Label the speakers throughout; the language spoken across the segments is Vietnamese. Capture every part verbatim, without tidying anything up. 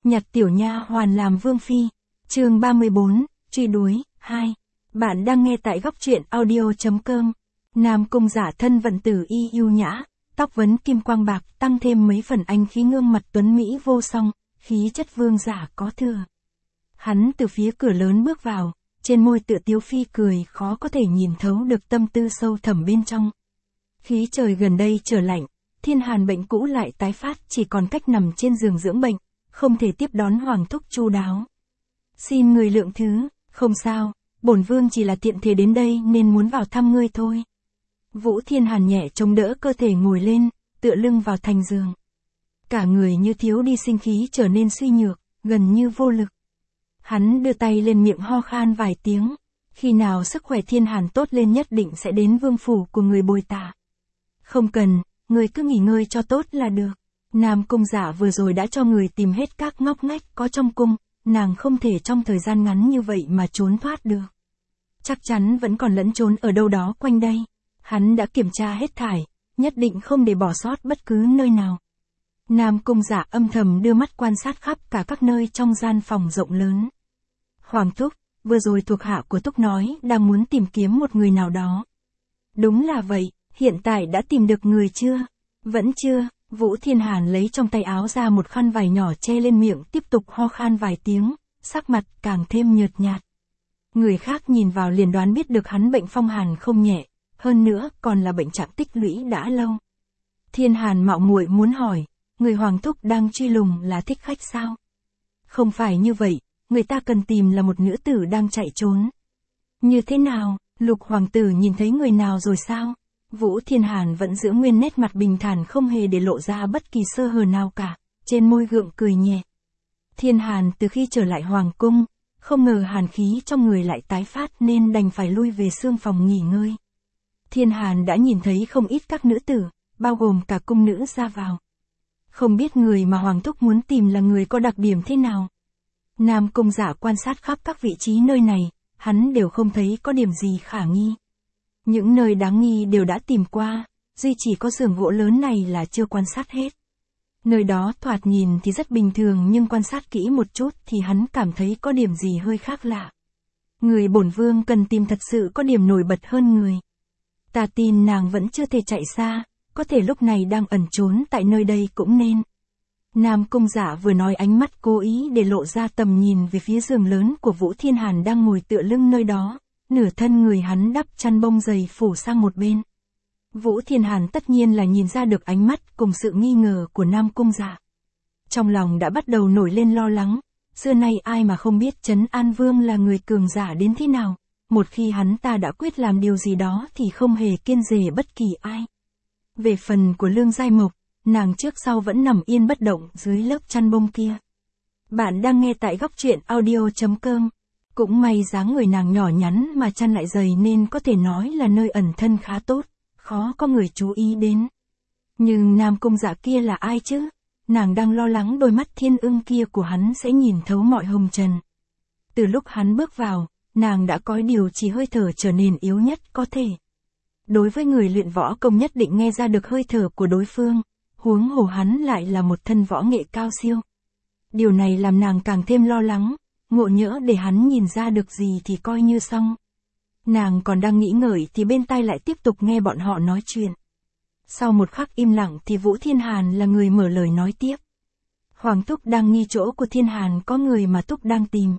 Speaker 1: nhặt tiểu nha hoàn làm vương phi. Chương ba mươi bốn, truy đuổi, hai. Bạn đang nghe tại góc truyện audio chấm com. Nam cung Giả thân vận tử y yêu nhã, tóc vấn kim quang bạc, tăng thêm mấy phần anh khí, gương mặt tuấn mỹ vô song, khí chất vương giả có thừa. Hắn từ phía cửa lớn bước vào, trên môi tựa tiếu phi cười, khó có thể nhìn thấu được tâm tư sâu thẳm bên trong. Khí trời gần đây trở lạnh, Thiên Hàn bệnh cũ lại tái phát, chỉ còn cách nằm trên giường dưỡng bệnh, không thể tiếp đón hoàng thúc chu đáo. Xin người lượng thứ, không sao, bổn vương chỉ là tiện thể đến đây nên muốn vào thăm ngươi thôi. Vũ Thiên Hàn nhẹ chống đỡ cơ thể ngồi lên, tựa lưng vào thành giường. Cả người như thiếu đi sinh khí, trở nên suy nhược, gần như vô lực. Hắn đưa tay lên miệng ho khan vài tiếng, khi nào sức khỏe Thiên Hàn tốt lên nhất định sẽ đến vương phủ của người bồi tạ. Không cần, người cứ nghỉ ngơi cho tốt là được. Nam cung Giả vừa rồi đã cho người tìm hết các ngóc ngách có trong cung, nàng không thể trong thời gian ngắn như vậy mà trốn thoát được. Chắc chắn vẫn còn lẫn trốn ở đâu đó quanh đây. Hắn đã kiểm tra hết thảy, nhất định không để bỏ sót bất cứ nơi nào. Nam cung Giả âm thầm đưa mắt quan sát khắp cả các nơi trong gian phòng rộng lớn. Hoàng thúc, vừa rồi thuộc hạ của Túc nói đang muốn tìm kiếm một người nào đó. Đúng là vậy, hiện tại đã tìm được người chưa? Vẫn chưa. Vũ Thiên Hàn lấy trong tay áo ra một khăn vải nhỏ che lên miệng, tiếp tục ho khan vài tiếng, sắc mặt càng thêm nhợt nhạt. Người khác nhìn vào liền đoán biết được hắn bệnh phong hàn không nhẹ, hơn nữa còn là bệnh trạng tích lũy đã lâu. Thiên Hàn mạo muội muốn hỏi, người hoàng thúc đang truy lùng là thích khách sao? Không phải như vậy, người ta cần tìm là một nữ tử đang chạy trốn. Như thế nào, Lục hoàng tử nhìn thấy người nào rồi sao? Vũ Thiên Hàn vẫn giữ nguyên nét mặt bình thản, không hề để lộ ra bất kỳ sơ hở nào cả, trên môi gượng cười nhẹ. Thiên Hàn từ khi trở lại hoàng cung, không ngờ hàn khí trong người lại tái phát nên đành phải lui về xương phòng nghỉ ngơi. Thiên Hàn đã nhìn thấy không ít các nữ tử, bao gồm cả cung nữ ra vào. Không biết người mà hoàng thúc muốn tìm là người có đặc điểm thế nào. Nam cung Giả quan sát khắp các vị trí nơi này, hắn đều không thấy có điểm gì khả nghi. Những nơi đáng nghi đều đã tìm qua, duy chỉ có giường gỗ lớn này là chưa quan sát hết. Nơi đó thoạt nhìn thì rất bình thường, nhưng quan sát kỹ một chút thì hắn cảm thấy có điểm gì hơi khác lạ. Người bổn vương cần tìm thật sự có điểm nổi bật hơn người. Ta tin nàng vẫn chưa thể chạy xa, có thể lúc này đang ẩn trốn tại nơi đây cũng nên. Nam cung Giả vừa nói, ánh mắt cố ý để lộ ra tầm nhìn về phía giường lớn của Vũ Thiên Hàn đang ngồi tựa lưng nơi đó. Nửa thân người hắn đắp chăn bông dày phủ sang một bên. Vũ Thiên Hàn tất nhiên là nhìn ra được ánh mắt cùng sự nghi ngờ của Nam cung Giả. Trong lòng đã bắt đầu nổi lên lo lắng, xưa nay ai mà không biết Trấn An Vương là người cường giả đến thế nào, một khi hắn ta đã quyết làm điều gì đó thì không hề kiêng dè bất kỳ ai. Về phần của Lương Giai Mộc, nàng trước sau vẫn nằm yên bất động dưới lớp chăn bông kia. Bạn đang nghe tại góc truyện audio chấm com. Cũng may dáng người nàng nhỏ nhắn mà chăn lại dày nên có thể nói là nơi ẩn thân khá tốt, khó có người chú ý đến. Nhưng Nam cung Giả kia là ai chứ? Nàng đang lo lắng đôi mắt thiên ưng kia của hắn sẽ nhìn thấu mọi hồng trần. Từ lúc hắn bước vào, nàng đã có điều chỉ hơi thở trở nên yếu nhất có thể. Đối với người luyện võ công nhất định nghe ra được hơi thở của đối phương, huống hồ hắn lại là một thân võ nghệ cao siêu. Điều này làm nàng càng thêm lo lắng. Ngộ nhỡ để hắn nhìn ra được gì thì coi như xong. Nàng còn đang nghĩ ngợi thì bên tai lại tiếp tục nghe bọn họ nói chuyện. Sau một khắc im lặng thì Vũ Thiên Hàn là người mở lời nói tiếp. Hoàng thúc đang nghi chỗ của Thiên Hàn có người mà thúc đang tìm.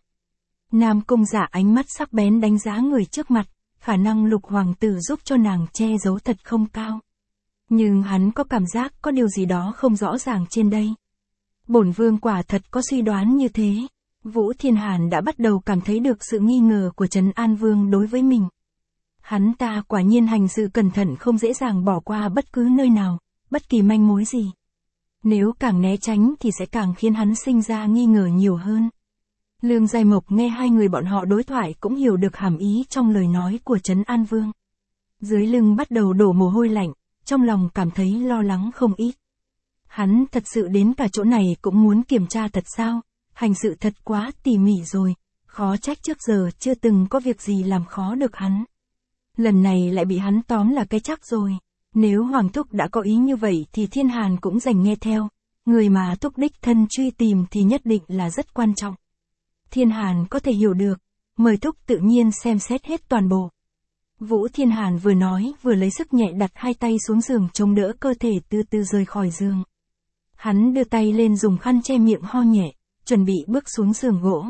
Speaker 1: Nam cung Giả ánh mắt sắc bén đánh giá người trước mặt, khả năng Lục hoàng tử giúp cho nàng che giấu thật không cao. Nhưng hắn có cảm giác có điều gì đó không rõ ràng trên đây. Bổn vương quả thật có suy đoán như thế. Vũ Thiên Hàn đã bắt đầu cảm thấy được sự nghi ngờ của Trấn An Vương đối với mình. Hắn ta quả nhiên hành sự cẩn thận, không dễ dàng bỏ qua bất cứ nơi nào, bất kỳ manh mối gì. Nếu càng né tránh thì sẽ càng khiến hắn sinh ra nghi ngờ nhiều hơn. Lương Giai Mộc nghe hai người bọn họ đối thoại cũng hiểu được hàm ý trong lời nói của Trấn An Vương. Dưới lưng bắt đầu đổ mồ hôi lạnh, trong lòng cảm thấy lo lắng không ít. Hắn thật sự đến cả chỗ này cũng muốn kiểm tra thật sao? Hành sự thật quá tỉ mỉ rồi, khó trách trước giờ chưa từng có việc gì làm khó được hắn. Lần này lại bị hắn tóm là cái chắc rồi. Nếu Hoàng thúc đã có ý như vậy thì Thiên Hàn cũng dành nghe theo, người mà Túc đích thân truy tìm thì nhất định là rất quan trọng. Thiên Hàn có thể hiểu được, mời Túc tự nhiên xem xét hết toàn bộ. Vũ Thiên Hàn vừa nói vừa lấy sức nhẹ đặt hai tay xuống giường chống đỡ cơ thể từ từ rời khỏi giường. Hắn đưa tay lên dùng khăn che miệng ho nhẹ, chuẩn bị bước xuống giường gỗ.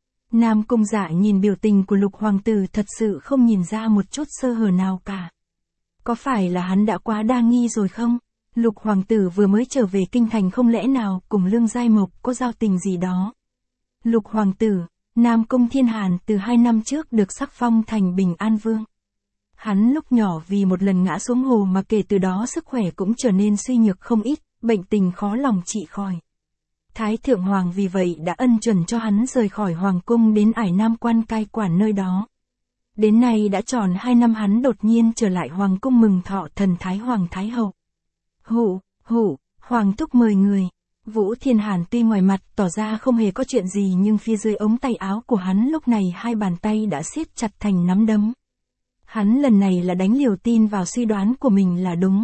Speaker 1: Nam Cung Dạ nhìn biểu tình của Lục Hoàng tử thật sự không nhìn ra một chút sơ hở nào cả. Có phải là hắn đã quá đa nghi rồi không? Lục Hoàng tử vừa mới trở về kinh thành không lẽ nào cùng Lương Giai Mộc có giao tình gì đó? Lục Hoàng tử, Nam Cung Thiên Hàn từ hai năm trước được sắc phong thành Bình An Vương. Hắn lúc nhỏ vì một lần ngã xuống hồ mà kể từ đó sức khỏe cũng trở nên suy nhược không ít, bệnh tình khó lòng trị khỏi. Thái Thượng Hoàng vì vậy đã ân chuẩn cho hắn rời khỏi Hoàng cung đến Ải Nam Quan cai quản nơi đó. Đến nay đã tròn hai năm hắn đột nhiên trở lại Hoàng cung mừng thọ thần Thái Hoàng Thái Hậu. Hụ, hụ, Hoàng thúc mời người. Vũ Thiên Hàn tuy ngoài mặt tỏ ra không hề có chuyện gì nhưng phía dưới ống tay áo của hắn lúc này hai bàn tay đã siết chặt thành nắm đấm. Hắn lần này là đánh liều tin vào suy đoán của mình là đúng.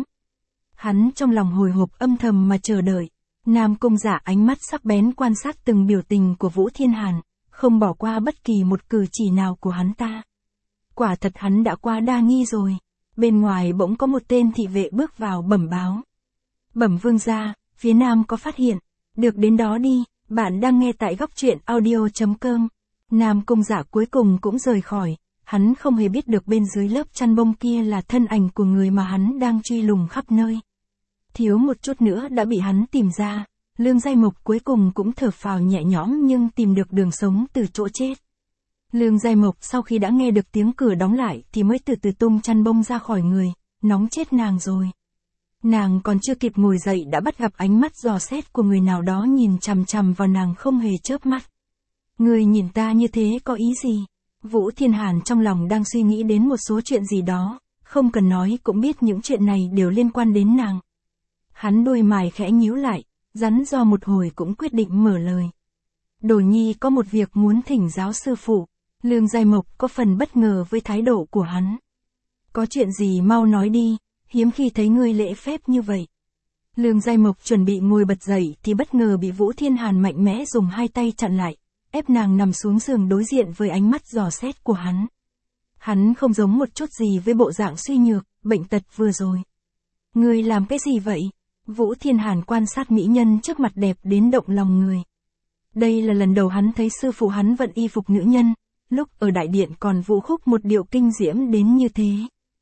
Speaker 1: Hắn trong lòng hồi hộp âm thầm mà chờ đợi. Nam Cung Dạ ánh mắt sắc bén quan sát từng biểu tình của Vũ Thiên Hàn, không bỏ qua bất kỳ một cử chỉ nào của hắn ta. Quả thật hắn đã quá đa nghi rồi. Bên ngoài bỗng có một tên thị vệ bước vào bẩm báo. Bẩm vương gia, phía nam có phát hiện. Được đến đó đi, bạn đang nghe tại góc truyện audio chấm com. Nam Cung Dạ cuối cùng cũng rời khỏi. Hắn không hề biết được bên dưới lớp chăn bông kia là thân ảnh của người mà hắn đang truy lùng khắp nơi. Thiếu một chút nữa đã bị hắn tìm ra, Lương Giai Mộc cuối cùng cũng thở phào nhẹ nhõm nhưng tìm được đường sống từ chỗ chết. Lương Giai Mộc sau khi đã nghe được tiếng cửa đóng lại thì mới từ từ tung chăn bông ra khỏi người, nóng chết nàng rồi. Nàng còn chưa kịp ngồi dậy đã bắt gặp ánh mắt dò xét của người nào đó nhìn chằm chằm vào nàng không hề chớp mắt. Người nhìn ta như thế có ý gì? Vũ Thiên Hàn trong lòng đang suy nghĩ đến một số chuyện gì đó, không cần nói cũng biết những chuyện này đều liên quan đến nàng. Hắn đôi mày khẽ nhíu lại, rắn do một hồi cũng quyết định mở lời. Đồ nhi có một việc muốn thỉnh giáo sư phụ. Lương Giai Mộc có phần bất ngờ với thái độ của hắn. Có chuyện gì mau nói đi, hiếm khi thấy ngươi lễ phép như vậy. Lương Giai Mộc chuẩn bị ngồi bật dậy thì bất ngờ bị Vũ Thiên Hàn mạnh mẽ dùng hai tay chặn lại, ép nàng nằm xuống giường đối diện với ánh mắt dò xét của hắn. Hắn không giống một chút gì với bộ dạng suy nhược, bệnh tật vừa rồi. Ngươi làm cái gì vậy? Vũ Thiên Hàn quan sát mỹ nhân trước mặt đẹp đến động lòng người. Đây là lần đầu hắn thấy sư phụ hắn vận y phục nữ nhân, lúc ở đại điện còn vũ khúc một điệu kinh diễm đến như thế.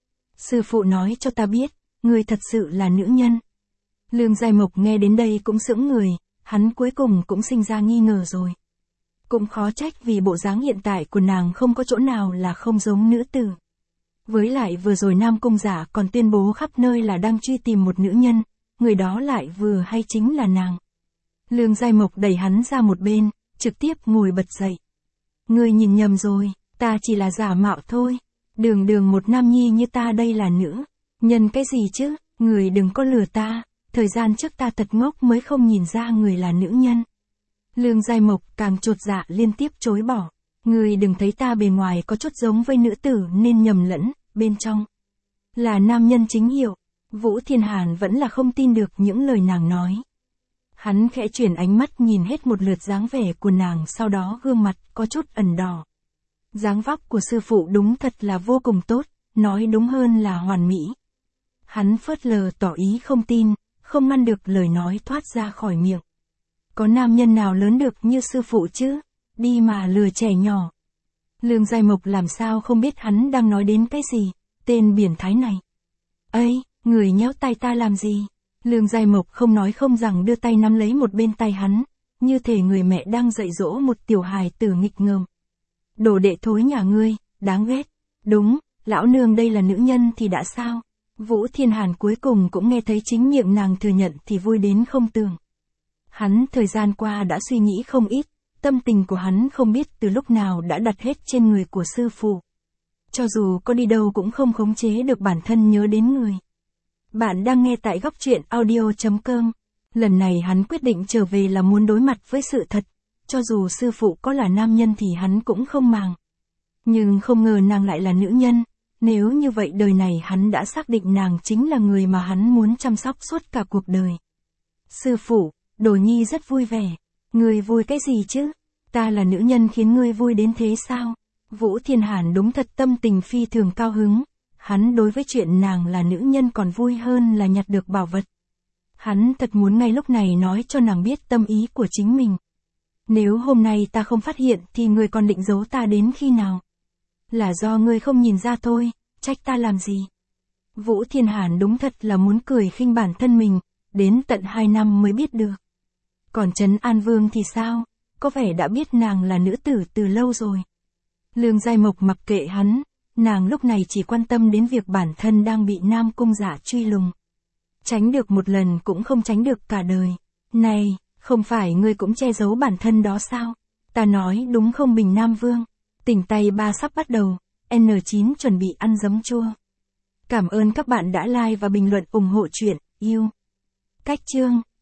Speaker 1: Sư phụ nói cho ta biết, ngươi thật sự là nữ nhân. Lương Giai Mộc nghe đến đây cũng sững người, hắn cuối cùng cũng sinh ra nghi ngờ rồi. Cũng khó trách vì bộ dáng hiện tại của nàng không có chỗ nào là không giống nữ tử. Với lại vừa rồi Nam Cung Dạ còn tuyên bố khắp nơi là đang truy tìm một nữ nhân, người đó lại vừa hay chính là nàng. Lương Giai Mộc đẩy hắn ra một bên, trực tiếp ngồi bật dậy. Ngươi nhìn nhầm rồi, ta chỉ là giả mạo thôi. Đường đường một nam nhi như ta đây là nữ. Nhân cái gì chứ, người đừng có lừa ta, thời gian trước ta thật ngốc mới không nhìn ra người là nữ nhân. Lương Giai Mộc càng chột dạ liên tiếp chối bỏ. Người đừng thấy ta bề ngoài có chút giống với nữ tử nên nhầm lẫn, bên trong là nam nhân chính hiệu. Vũ Thiên Hàn vẫn là không tin được những lời nàng nói. Hắn khẽ chuyển ánh mắt nhìn hết một lượt dáng vẻ của nàng, sau đó gương mặt có chút ẩn đỏ. Dáng vóc của sư phụ đúng thật là vô cùng tốt, nói đúng hơn là hoàn mỹ. Hắn phớt lờ tỏ ý không tin, không ngăn được lời nói thoát ra khỏi miệng. Có nam nhân nào lớn được như sư phụ chứ, đi mà lừa trẻ nhỏ. Lương Giai Mộc làm sao không biết hắn đang nói đến cái gì, tên biển thái này. Ây, người nhéo tay ta làm gì? Lương Giai Mộc không nói không rằng đưa tay nắm lấy một bên tay hắn, như thể người mẹ đang dạy dỗ một tiểu hài tử nghịch ngợm. Đồ đệ thối nhà ngươi, đáng ghét. Đúng, lão nương đây là nữ nhân thì đã sao? Vũ Thiên Hàn cuối cùng cũng nghe thấy chính miệng nàng thừa nhận thì vui đến không tưởng. Hắn thời gian qua đã suy nghĩ không ít, tâm tình của hắn không biết từ lúc nào đã đặt hết trên người của sư phụ. Cho dù có đi đâu cũng không khống chế được bản thân nhớ đến người. Bạn đang nghe tại góc truyện audio chấm com. Lần này hắn quyết định trở về là muốn đối mặt với sự thật. Cho dù sư phụ có là nam nhân thì hắn cũng không màng. Nhưng không ngờ nàng lại là nữ nhân. Nếu như vậy đời này hắn đã xác định nàng chính là người mà hắn muốn chăm sóc suốt cả cuộc đời. Sư phụ, Đồ Nhi rất vui vẻ. Ngươi vui cái gì chứ? Ta là nữ nhân khiến ngươi vui đến thế sao? Vũ Thiên Hàn đúng thật tâm tình phi thường cao hứng. Hắn đối với chuyện nàng là nữ nhân còn vui hơn là nhặt được bảo vật. Hắn thật muốn ngay lúc này nói cho nàng biết tâm ý của chính mình. Nếu hôm nay ta không phát hiện thì ngươi còn định giấu ta đến khi nào? Là do ngươi không nhìn ra thôi, trách ta làm gì? Vũ Thiên Hàn đúng thật là muốn cười khinh bản thân mình, đến tận hai năm mới biết được. Còn Trấn An Vương thì sao? Có vẻ đã biết nàng là nữ tử từ lâu rồi. Lương Giai Mộc mặc kệ hắn, nàng lúc này chỉ quan tâm đến việc bản thân đang bị Nam Cung Giả truy lùng. Tránh được một lần cũng không tránh được cả đời. Này, không phải ngươi cũng che giấu bản thân đó sao? Ta nói đúng không Bình Nam Vương? Tỉnh tay ba sắp bắt đầu, N chín chuẩn bị ăn giấm chua. Cảm ơn các bạn đã like và bình luận ủng hộ chuyện yêu. Cách chương